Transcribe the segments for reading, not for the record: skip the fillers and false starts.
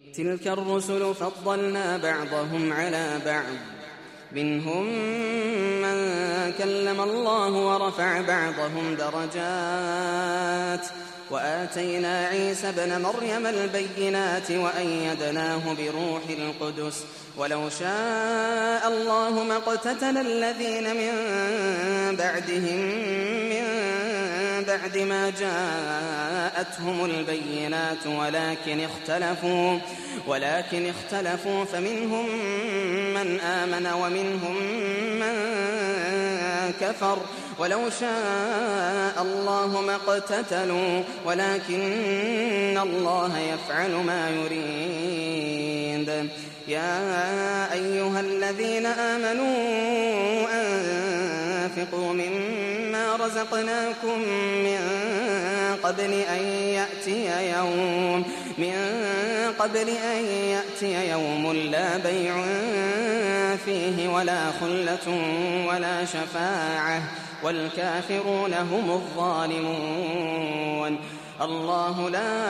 تلك الرسل فضلنا بعضهم على بعض منهم من كلم الله ورفع بعضهم درجات وآتينا عيسى ابن مريم البينات وأيدناه بروح القدس ولو شاء الله ما اقتتل الذين من بعدهم من بعد ما جاءتهم البينات ولكن اختلفوا فمنهم من آمن ومنهم من كفر ولو شاء الله ما اقتتلوا ولكن الله يفعل ما يريد. يا أيها الذين آمنوا أنفقوا مما رزقناكم من قبل أن يأتي يوم لا بيع فيه ولا خلة ولا شفاعة والكافرون هم الظالمون. الله لا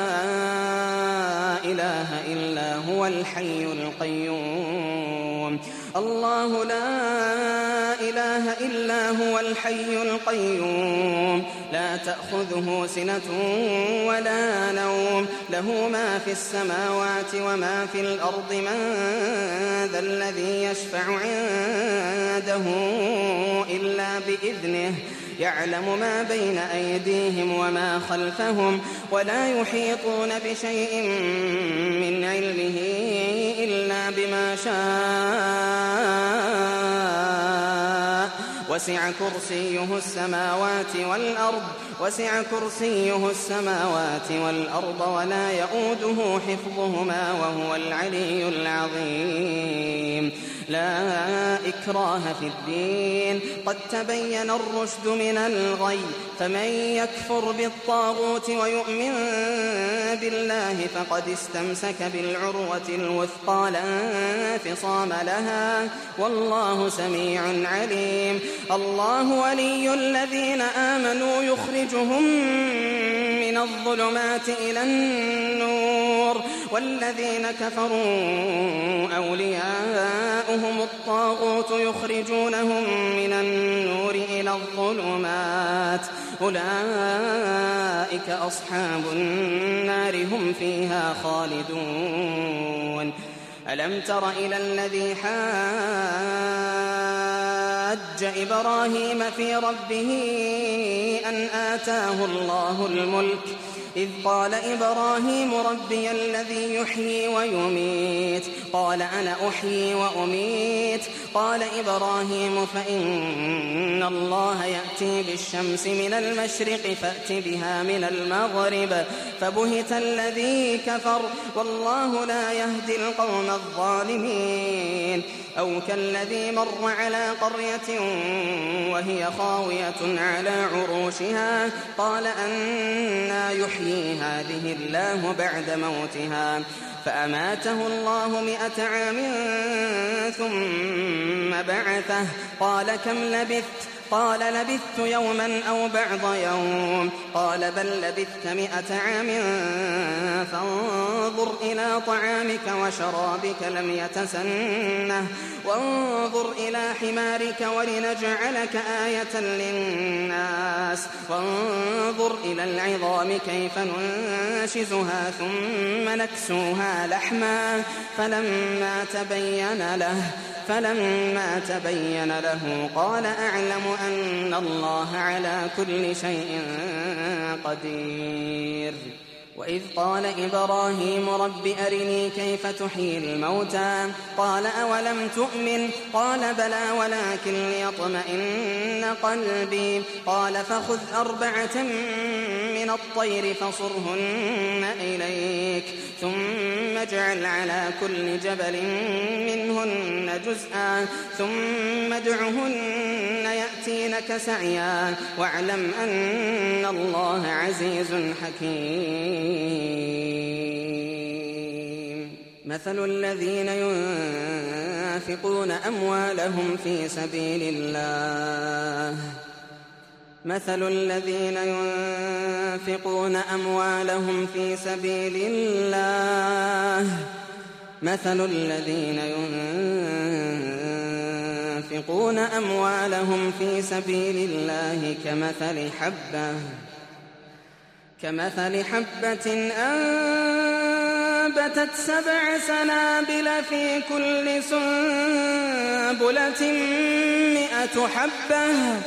إله إلا هو الحي القيوم الله لا إله إلا هو الحي القيوم لا تأخذه سنة ولا نوم له ما في السماوات وما في الأرض من ذا الذي يشفع عنده إلا بإذنه يعلم ما بين أيديهم وما خلفهم ولا يحيطون بشيء من علمه إلا بما شاء وسع كرسيه السماوات والأرض ولا يؤوده حفظهما وهو العلي العظيم. لا إكراه في الدين قد تبين الرشد من الغي فمن يكفر بالطاغوت ويؤمن بالله فقد استمسك بالعروة الوثقى لا انفصام لها والله سميع عليم. الله ولي الذين آمنوا يخرجهم من الظلمات إلى النور والذين كفروا أولياؤهم الطاغوت يخرجونهم من النور إلى الظلمات أولئك أصحاب النار هم فيها خالدون. ألم تر إلى الذي حاج إبراهيم في ربه أن آتاه الله الملك إذ قال إبراهيم ربي الذي يحيي ويميت قال أنا أحيي وأميت قال إبراهيم فإن الله يأتي بالشمس من المشرق فأت بها من المغرب فبهت الذي كفر والله لا يهدي القوم الظالمين. أو كالذي مر على قرية وهي خاوية على عروشها قال أنى يحيي هذه الله بعد موتها فأماته الله 100 عام ثم بعثه قال كم لبثت قال لبثت يوما أو بعض يوم قال بل لبثت 100 عام فانظر إلى طعامك وشرابك لم يتسنه وانظر إلى حمارك ولنجعلك آية للناس وانظر إلى العظام كيف ننشزها ثم نكسوها لحما فلما تبين له قال أعلم أن الله على كل شيء قدير. وإذ قال إبراهيم رب أرني كيف تحيي الموتى قال أولم تؤمن قال بلى ولكن ليطمئن قلبي قال فخذ 4 من الطير فصرهن إليك ثم اجعل على كل جبل منهن جزءا ثم ادعهن يأتينك سعيا واعلم أن الله عزيز حكيم. مثل الذين ينفقون أموالهم في سبيل الله مثل الذين ينفقون أموالهم في سبيل الله كمثل حبة أنبتت 7 سنابل في كل سنبلة 100 حبة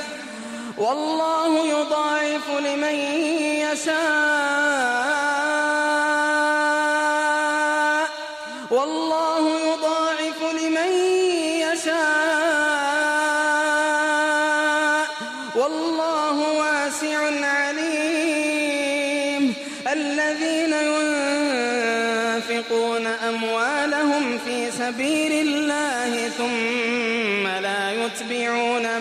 والله يضاعف لمن يشاء والله واسع عليم. الذين ينفقون أموالهم في سبيل الله ثم لا يتبعون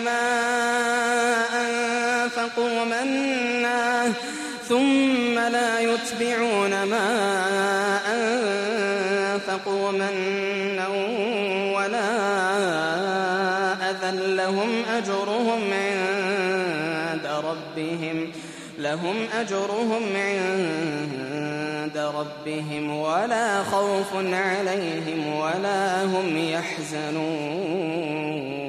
ما أنفقوا منا ولا أذى لهم أجرهم عند ربهم ولا خوف عليهم ولا هم يحزنون.